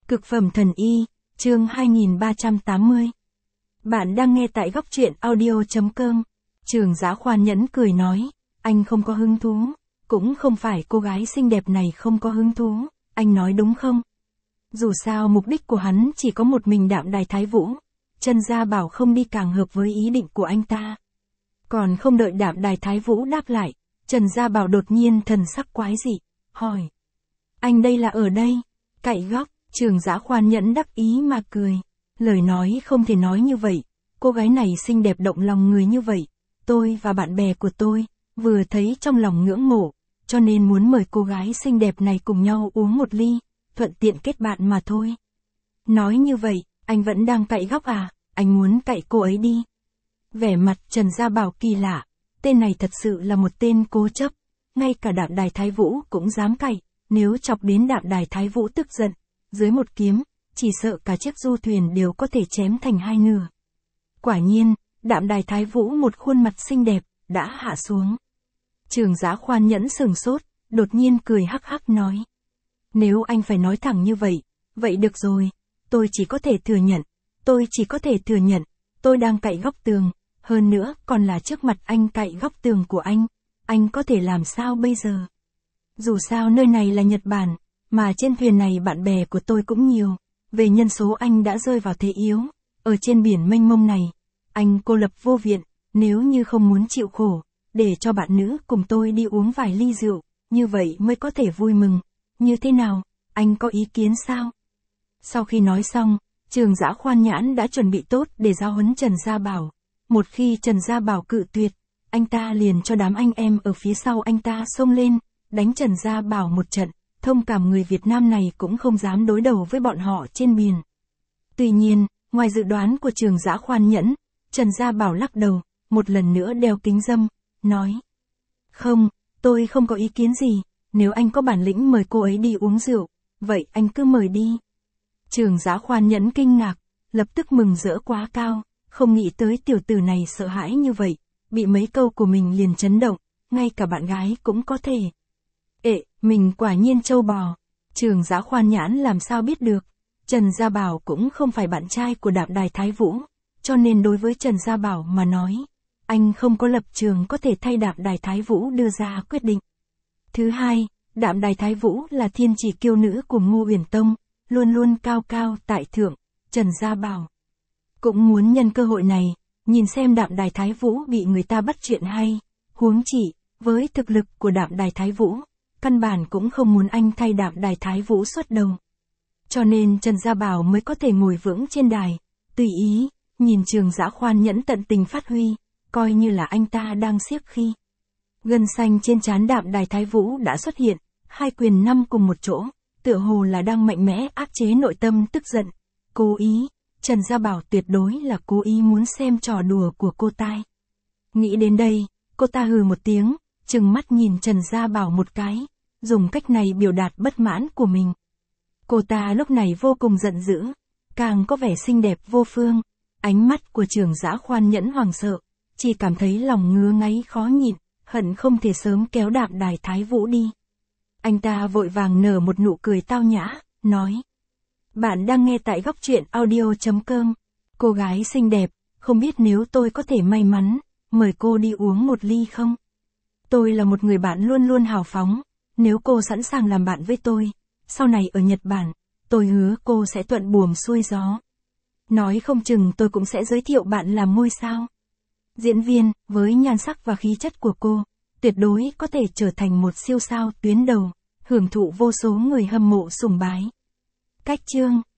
Cực phẩm thần y, chương 2380. Bạn đang nghe tại góc truyện audio.com. Trường Giá khoan nhẫn cười nói, anh không có hứng thú, cũng không phải cô gái xinh đẹp này không có hứng thú, anh nói đúng không? Dù sao mục đích của hắn chỉ có một mình Đạm Đài Thái Vũ, Trần Gia Bảo không đi càng hợp với ý định của anh ta. Còn không đợi Đạm Đài Thái Vũ đáp lại, Trần Gia Bảo đột nhiên thần sắc quái dị, hỏi. Anh đây là ở đây, cạnh góc. Trường Giá khoan nhẫn đắc ý mà cười. Lời nói không thể nói như vậy, cô gái này xinh đẹp động lòng người như vậy. Tôi và bạn bè của tôi, vừa thấy trong lòng ngưỡng mộ, cho nên muốn mời cô gái xinh đẹp này cùng nhau uống một ly, thuận tiện kết bạn mà thôi. Nói như vậy, anh vẫn đang cạy góc à, anh muốn cạy cô ấy đi. Vẻ mặt Trần Gia Bảo kỳ lạ, tên này thật sự là một tên cố chấp, ngay cả Đạm Đài Thái Vũ cũng dám cạy, nếu chọc đến Đạm Đài Thái Vũ tức giận. Dưới một kiếm, chỉ sợ cả chiếc du thuyền đều có thể chém thành hai nửa. Quả nhiên, Đạm Đài Thái Vũ một khuôn mặt xinh đẹp, đã hạ xuống. Trường Giá khoan nhẫn sừng sốt, đột nhiên cười hắc hắc nói. Nếu anh phải nói thẳng như vậy, vậy được rồi, tôi chỉ có thể thừa nhận, tôi đang cạy góc tường, hơn nữa còn là trước mặt anh cạy góc tường của anh có thể làm sao bây giờ? Dù sao nơi này là Nhật Bản, mà trên thuyền này bạn bè của tôi cũng nhiều, về nhân số anh đã rơi vào thế yếu, ở trên biển mênh mông này, anh cô lập vô viện, nếu như không muốn chịu khổ, để cho bạn nữ cùng tôi đi uống vài ly rượu, như vậy mới có thể vui mừng, như thế nào, anh có ý kiến sao? Sau khi nói xong, Trường Giá khoan nhãn đã chuẩn bị tốt để giao huấn Trần Gia Bảo, một khi Trần Gia Bảo cự tuyệt, anh ta liền cho đám anh em ở phía sau anh ta xông lên, đánh Trần Gia Bảo một trận. Thông cảm người Việt Nam này cũng không dám đối đầu với bọn họ trên biển. Tuy nhiên, ngoài dự đoán của Trường Giá khoan nhẫn, Trần Gia Bảo lắc đầu, một lần nữa đeo kính râm, nói. Không, tôi không có ý kiến gì, nếu anh có bản lĩnh mời cô ấy đi uống rượu, vậy anh cứ mời đi. Trường Giá khoan nhẫn kinh ngạc, lập tức mừng rỡ quá cao, không nghĩ tới tiểu tử này sợ hãi như vậy, bị mấy câu của mình liền chấn động, ngay cả bạn gái cũng có thể. Mình quả nhiên trâu bò. Trường Giá khoan nhãn làm sao biết được. Trần Gia Bảo cũng không phải bạn trai của Đạm Đài Thái Vũ, cho nên đối với Trần Gia Bảo mà nói, anh không có lập trường có thể thay Đạm Đài Thái Vũ đưa ra quyết định. Thứ hai, Đạm Đài Thái Vũ là thiên chỉ kiêu nữ của Ngô Uyển Tông, luôn luôn cao cao tại thượng. Trần Gia Bảo cũng muốn nhân cơ hội này, nhìn xem Đạm Đài Thái Vũ bị người ta bắt chuyện hay. Huống chỉ, với thực lực của Đạm Đài Thái Vũ, căn bản cũng không muốn anh thay Đạm Đài Thái Vũ xuất đầu. Cho nên Trần Gia Bảo mới có thể ngồi vững trên đài, tùy ý, nhìn Trường Giá khoan nhẫn tận tình phát huy, coi như là anh ta đang siếc khi. Gân xanh trên trán Đạm Đài Thái Vũ đã xuất hiện, hai quyền năm cùng một chỗ, tựa hồ là đang mạnh mẽ áp chế nội tâm tức giận. Cố ý, Trần Gia Bảo tuyệt đối là cố ý muốn xem trò đùa của cô tai. Nghĩ đến đây, cô ta hừ một tiếng, trừng mắt nhìn Trần Gia Bảo một cái, dùng cách này biểu đạt bất mãn của mình. Cô ta lúc này vô cùng giận dữ, càng có vẻ xinh đẹp vô phương, ánh mắt của Trường Giá khoan nhẫn hoảng sợ, chỉ cảm thấy lòng ngứa ngáy khó nhịn, hận không thể sớm kéo Đạm Đài Thái Vũ đi. Anh ta vội vàng nở một nụ cười tao nhã, nói. Bạn đang nghe tại góc truyện audio.com. Cô gái xinh đẹp, không biết nếu tôi có thể may mắn, mời cô đi uống một ly không? Tôi là một người bạn luôn luôn hào phóng, nếu cô sẵn sàng làm bạn với tôi, sau này ở Nhật Bản, tôi hứa cô sẽ thuận buồm xuôi gió. Nói không chừng tôi cũng sẽ giới thiệu bạn làm ngôi sao. Diễn viên, với nhan sắc và khí chất của cô, tuyệt đối có thể trở thành một siêu sao tuyến đầu, hưởng thụ vô số người hâm mộ sùng bái. Cách chương